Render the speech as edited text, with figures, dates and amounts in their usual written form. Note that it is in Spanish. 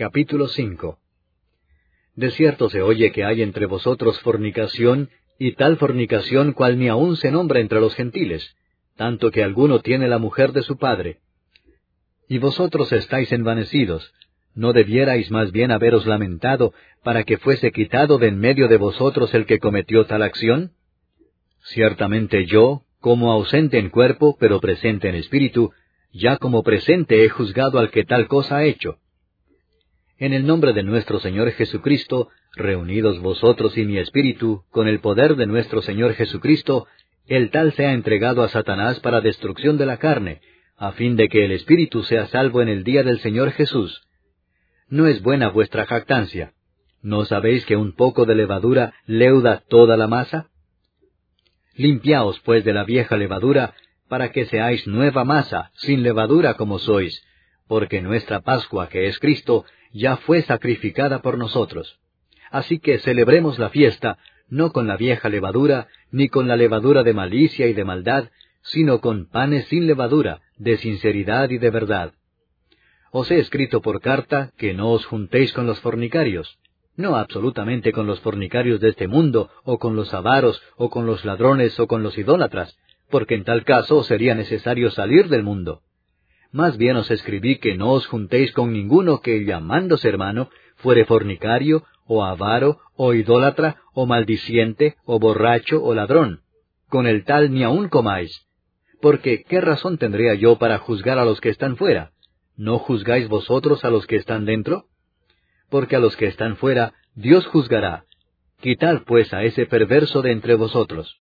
Capítulo 5. De cierto se oye que hay entre vosotros fornicación, y tal fornicación cual ni aun se nombra entre los gentiles, tanto que alguno tiene la mujer de su padre. Y vosotros estáis envanecidos, ¿no debierais más bien haberos lamentado, para que fuese quitado de en medio de vosotros el que cometió tal acción? Ciertamente yo, como ausente en cuerpo, pero presente en espíritu, ya como presente he juzgado al que tal cosa ha hecho. En el nombre de nuestro Señor Jesucristo, reunidos vosotros y mi espíritu, con el poder de nuestro Señor Jesucristo, el tal sea entregado a Satanás para destrucción de la carne, a fin de que el espíritu sea salvo en el día del Señor Jesús. ¿No es buena vuestra jactancia? ¿No sabéis que un poco de levadura leuda toda la masa? Limpiaos pues de la vieja levadura, para que seáis nueva masa, sin levadura como sois, porque nuestra Pascua, que es Cristo, ya fue sacrificada por nosotros. Así que celebremos la fiesta, no con la vieja levadura, ni con la levadura de malicia y de maldad, sino con panes sin levadura, de sinceridad y de verdad. Os he escrito por carta que no os juntéis con los fornicarios, no absolutamente con los fornicarios de este mundo, o con los avaros, o con los ladrones, o con los idólatras, porque en tal caso os sería necesario salir del mundo. Más bien os escribí que no os juntéis con ninguno que, llamándose hermano, fuere fornicario, o avaro, o idólatra, o maldiciente, o borracho, o ladrón. Con el tal ni aun comáis. Porque, ¿qué razón tendría yo para juzgar a los que están fuera? ¿No juzgáis vosotros a los que están dentro? Porque a los que están fuera, Dios juzgará. Quitad pues a ese perverso de entre vosotros.